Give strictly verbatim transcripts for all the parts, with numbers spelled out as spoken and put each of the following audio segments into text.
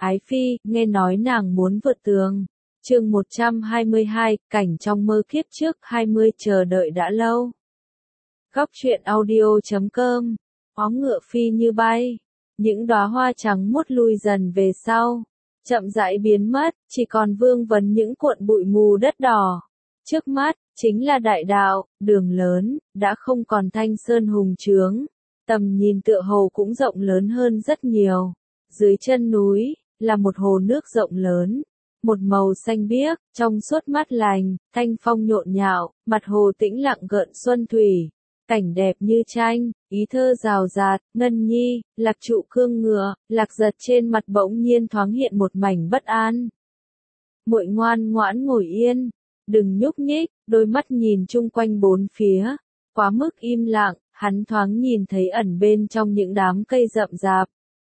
Ái Phi, nghe nói nàng muốn vượt tường. Chương một trăm hai mươi hai, cảnh trong mơ kiếp trước hai mươi chờ đợi đã lâu. Góc truyện audio chấm com. Ó ngựa phi như bay, những đóa hoa trắng muốt lui dần về sau, chậm rãi biến mất, chỉ còn vương vấn những cuộn bụi mù đất đỏ. Trước mắt chính là đại đạo, đường lớn đã không còn thanh sơn hùng trướng, tầm nhìn tựa hồ cũng rộng lớn hơn rất nhiều. Dưới chân núi là một hồ nước rộng lớn, một màu xanh biếc, trong suốt mát lành, thanh phong nhộn nhạo, mặt hồ tĩnh lặng gợn xuân thủy, cảnh đẹp như tranh, ý thơ rào rạt. Ngân Nhi, Lạc Trụ cương ngựa, Lạc Giật trên mặt bỗng nhiên thoáng hiện một mảnh bất an. Muội ngoan ngoãn ngồi yên, đừng nhúc nhích. Đôi mắt nhìn chung quanh bốn phía, quá mức im lặng, hắn thoáng nhìn thấy ẩn bên trong những đám cây rậm rạp.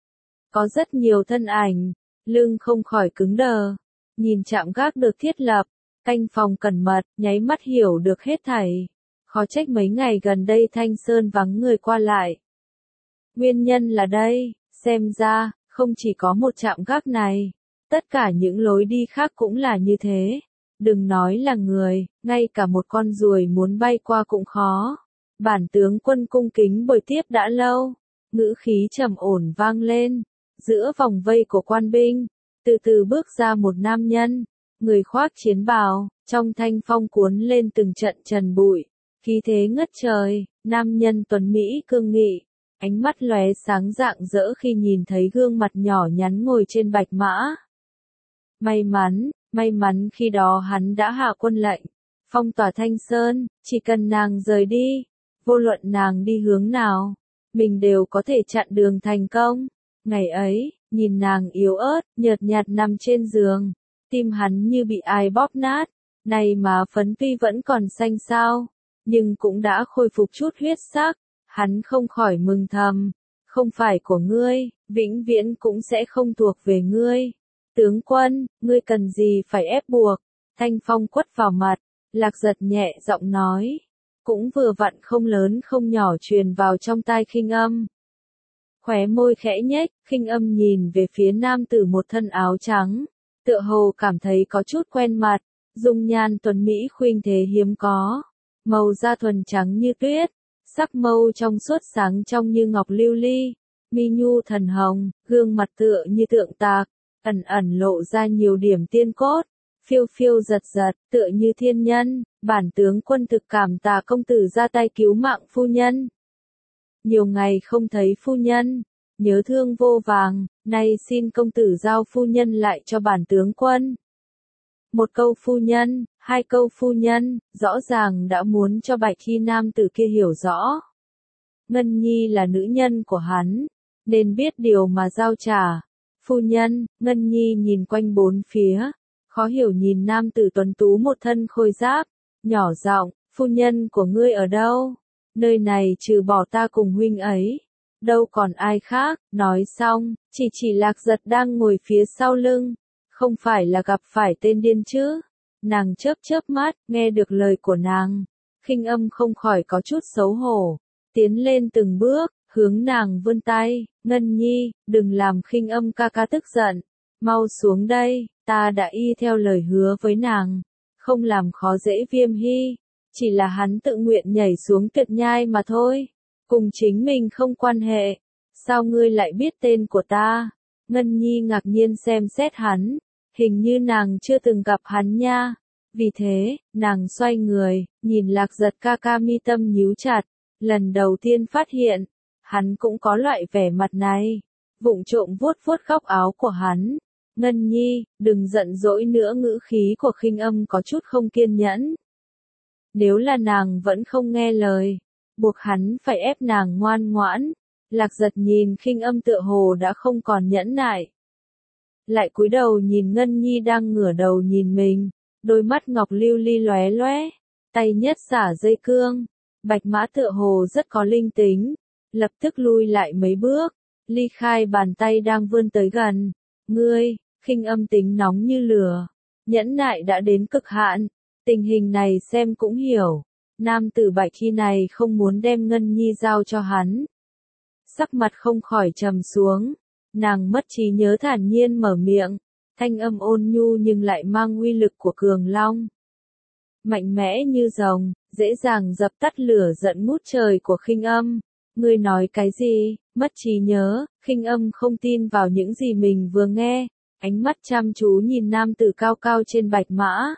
Có rất nhiều thân ảnh, lưng không khỏi cứng đờ, nhìn trạm gác được thiết lập, canh phòng cẩn mật, nháy mắt hiểu được hết thảy. Khó trách mấy ngày gần đây Thanh Sơn vắng người qua lại. Nguyên nhân là đây, xem ra, không chỉ có một trạm gác này, tất cả những lối đi khác cũng là như thế. Đừng nói là người, ngay cả một con ruồi muốn bay qua cũng khó. Bản tướng quân cung kính bồi tiếp đã lâu, ngữ khí trầm ổn vang lên. Giữa vòng vây của quan binh, từ từ bước ra một nam nhân, người khoác chiến bào, trong thanh phong cuốn lên từng trận trần bụi, khí thế ngất trời. Nam nhân tuấn mỹ cương nghị, ánh mắt lóe sáng rạng rỡ khi nhìn thấy gương mặt nhỏ nhắn ngồi trên bạch mã. May mắn, may mắn khi đó hắn đã hạ quân lệnh, phong tỏa Thanh Sơn, chỉ cần nàng rời đi, vô luận nàng đi hướng nào, mình đều có thể chặn đường thành công. Ngày ấy, nhìn nàng yếu ớt, nhợt nhạt nằm trên giường, tim hắn như bị ai bóp nát. Này mà phấn tuy vẫn còn xanh xao, nhưng cũng đã khôi phục chút huyết sắc. Hắn không khỏi mừng thầm, không phải của ngươi, vĩnh viễn cũng sẽ không thuộc về ngươi. Tướng quân, ngươi cần gì phải ép buộc? Thanh phong quất vào mặt, Lạc Giật nhẹ giọng nói, cũng vừa vặn không lớn không nhỏ truyền vào trong tai Khinh Âm. Khóe môi khẽ nhếch, Khinh Âm nhìn về phía nam tử một thân áo trắng, tựa hồ cảm thấy có chút quen mặt, dung nhan tuấn mỹ khuynh thế hiếm có, màu da thuần trắng như tuyết, sắc mâu trong suốt sáng trong như ngọc lưu ly, mi nhu thần hồng, gương mặt tựa như tượng tạc, ẩn ẩn lộ ra nhiều điểm tiên cốt, phiêu phiêu giật giật, tựa như thiên nhân. Bản tướng quân thực cảm tạ công tử ra tay cứu mạng phu nhân. Nhiều ngày không thấy phu nhân, nhớ thương vô vàng, nay xin công tử giao phu nhân lại cho bản tướng quân. Một câu phu nhân, hai câu phu nhân, rõ ràng đã muốn cho Bạch Y nam tử kia hiểu rõ. Ngân Nhi là nữ nhân của hắn, nên biết điều mà giao trả. Phu nhân, Ngân Nhi nhìn quanh bốn phía, khó hiểu nhìn nam tử tuấn tú một thân khôi giáp, nhỏ giọng, phu nhân của ngươi ở đâu? Nơi này trừ bỏ ta cùng huynh ấy, đâu còn ai khác. Nói xong, chỉ chỉ Lạc Giật đang ngồi phía sau lưng, không phải là gặp phải tên điên chứ? Nàng chớp chớp mắt, nghe được lời của nàng, Khinh Âm không khỏi có chút xấu hổ, tiến lên từng bước, hướng nàng vươn tay. Ngân Nhi, đừng làm Khinh Âm ca ca tức giận, mau xuống đây, ta đã y theo lời hứa với nàng, không làm khó dễ Viêm Hy, chỉ là hắn tự nguyện nhảy xuống tuyệt nhai mà thôi, cùng chính mình không quan hệ. Sao ngươi lại biết tên của ta? Ngân Nhi ngạc nhiên xem xét hắn, hình như nàng chưa từng gặp hắn nha. Vì thế, nàng xoay người, nhìn Lạc Giật ca ca mi tâm nhíu chặt, lần đầu tiên phát hiện, hắn cũng có loại vẻ mặt này, vụng trộm vuốt vuốt góc áo của hắn. Ngân Nhi, đừng giận dỗi nữa. Ngữ khí của Khinh Âm có chút không kiên nhẫn. Nếu là nàng vẫn không nghe lời, buộc hắn phải ép nàng ngoan ngoãn. Lạc Giật nhìn Khinh Âm tựa hồ đã không còn nhẫn nại, lại cúi đầu nhìn Ngân Nhi đang ngửa đầu nhìn mình, đôi mắt ngọc lưu ly lóe lóe, tay nhất xả dây cương, bạch mã tựa hồ rất có linh tính, lập tức lui lại mấy bước, ly khai bàn tay đang vươn tới gần. Ngươi, Khinh Âm tính nóng như lửa, nhẫn nại đã đến cực hạn, tình hình này xem cũng hiểu, nam tử Bạch Y này không muốn đem Ngân Nhi giao cho hắn. Sắc mặt không khỏi trầm xuống, Nàng mất trí nhớ thản nhiên mở miệng, thanh âm ôn nhu nhưng lại mang uy lực của cường long. Mạnh mẽ như rồng, dễ dàng dập tắt lửa giận ngút trời của Khinh Âm. Ngươi nói cái gì? Mất trí nhớ? Khinh Âm không tin vào những gì mình vừa nghe, ánh mắt chăm chú nhìn nam tử cao cao trên bạch mã.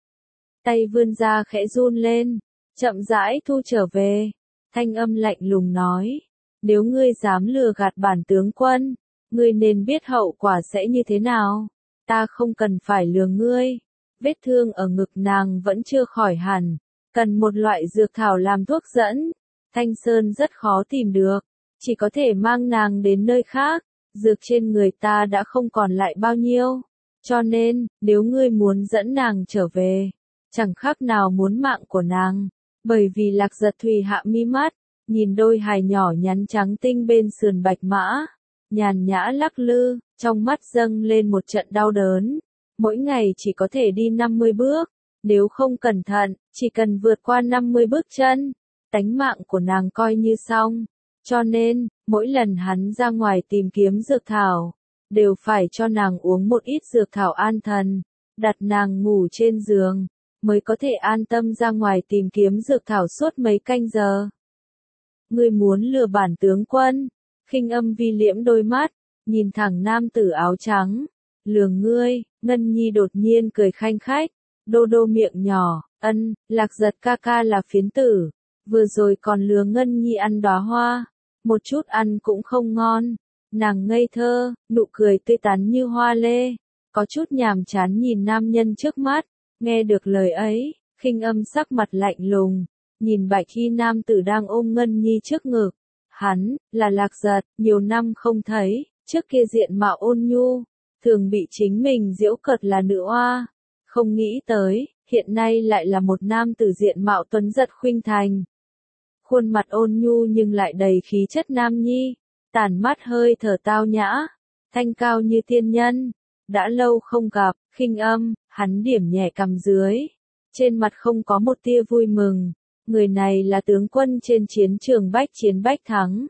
Tay vươn ra khẽ run lên, chậm rãi thu trở về. Thanh âm lạnh lùng nói, nếu ngươi dám lừa gạt bản tướng quân, ngươi nên biết hậu quả sẽ như thế nào. Ta không cần phải lừa ngươi. Vết thương ở ngực nàng vẫn chưa khỏi hẳn, cần một loại dược thảo làm thuốc dẫn. Thanh Sơn rất khó tìm được, chỉ có thể mang nàng đến nơi khác. Dược trên người ta đã không còn lại bao nhiêu, cho nên, nếu ngươi muốn dẫn nàng trở về, chẳng khác nào muốn mạng của nàng. Bởi vì Lạc Giật Thùy hạ mi mắt, nhìn đôi hài nhỏ nhắn trắng tinh bên sườn bạch mã, nhàn nhã lắc lư, trong mắt dâng lên một trận đau đớn. Mỗi ngày chỉ có thể đi năm mươi bước, nếu không cẩn thận, chỉ cần vượt qua năm mươi bước chân, tánh mạng của nàng coi như xong. Cho nên, mỗi lần hắn ra ngoài tìm kiếm dược thảo, đều phải cho nàng uống một ít dược thảo an thần, đặt nàng ngủ trên giường, mới có thể an tâm ra ngoài tìm kiếm dược thảo suốt mấy canh giờ. Ngươi muốn lừa bản tướng quân? Khinh Âm vi liễm đôi mắt, nhìn thẳng nam tử áo trắng. Lừa ngươi? Ngân Nhi đột nhiên cười khanh khách, đô đô miệng nhỏ, ân, Lạc Giật ca ca là phiến tử, vừa rồi còn lừa Ngân Nhi ăn đóa hoa, một chút ăn cũng không ngon. Nàng ngây thơ, nụ cười tươi tắn như hoa lê, có chút nhàm chán nhìn nam nhân trước mắt. Nghe được lời ấy, Khinh Âm sắc mặt lạnh lùng, nhìn bạch y nam tử đang ôm Ngân Nhi trước ngực. Hắn, là Lạc Giật, nhiều năm không thấy, trước kia diện mạo ôn nhu, thường bị chính mình giễu cợt là nữ oa. Không nghĩ tới, hiện nay lại là một nam tử diện mạo tuấn giật khuynh thành. Khuôn mặt ôn nhu nhưng lại đầy khí chất nam nhi, tản mắt hơi thở tao nhã, thanh cao như tiên nhân. Đã lâu không gặp, Khinh Âm, hắn điểm nhẹ cằm dưới, trên mặt không có một tia vui mừng. Người này là tướng quân trên chiến trường bách chiến bách thắng,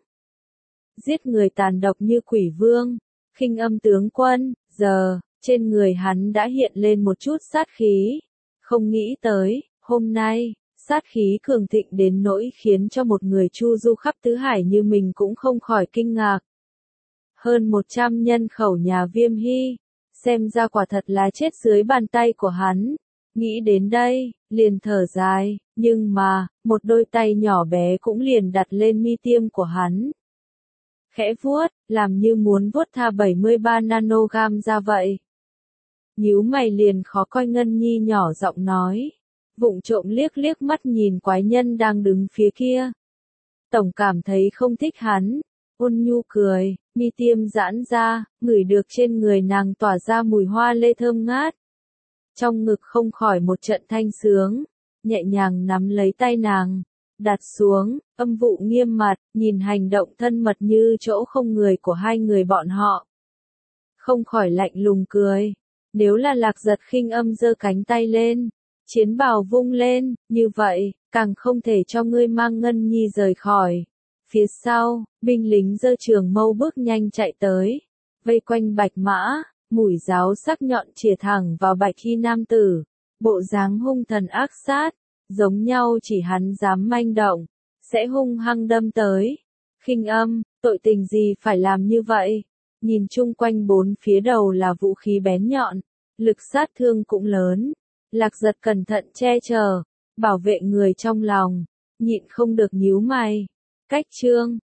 giết người tàn độc như quỷ vương. Khinh Âm tướng quân, giờ, trên người hắn đã hiện lên một chút sát khí. Không nghĩ tới, hôm nay, sát khí cường thịnh đến nỗi khiến cho một người chu du khắp tứ hải như mình cũng không khỏi kinh ngạc. Hơn một trăm nhân khẩu nhà Viêm Hy, xem ra quả thật là chết dưới bàn tay của hắn. Nghĩ đến đây, liền thở dài, nhưng mà, một đôi tay nhỏ bé cũng liền đặt lên mi tiêm của hắn. Khẽ vuốt, làm như muốn vuốt tha bảy mươi ba nanogam ra vậy. Nhíu mày liền khó coi. Ngân Nhi nhỏ giọng nói, vụng trộm liếc liếc mắt nhìn quái nhân đang đứng phía kia. Tổng cảm thấy không thích hắn, ôn nhu cười, mi tiêm giãn ra, ngửi được trên người nàng tỏa ra mùi hoa lê thơm ngát. Trong ngực không khỏi một trận thanh sướng, nhẹ nhàng nắm lấy tay nàng, đặt xuống, âm vụ nghiêm mặt, nhìn hành động thân mật như chỗ không người của hai người bọn họ. Không khỏi lạnh lùng cười, nếu là Lạc Giật Khinh Âm giơ cánh tay lên, chiến bào vung lên, như vậy, càng không thể cho ngươi mang Ngân Nhi rời khỏi. Phía sau, binh lính giơ trường mâu bước nhanh chạy tới, vây quanh bạch mã, mũi giáo sắc nhọn chĩa thẳng vào bạch y nam tử, bộ dáng hung thần ác sát, giống nhau chỉ hắn dám manh động, sẽ hung hăng đâm tới. Khinh Âm, tội tình gì phải làm như vậy? Nhìn chung quanh bốn phía đầu là vũ khí bén nhọn, lực sát thương cũng lớn. Lạc Giật cẩn thận che chở, bảo vệ người trong lòng, nhịn không được nhíu mày. Cách chương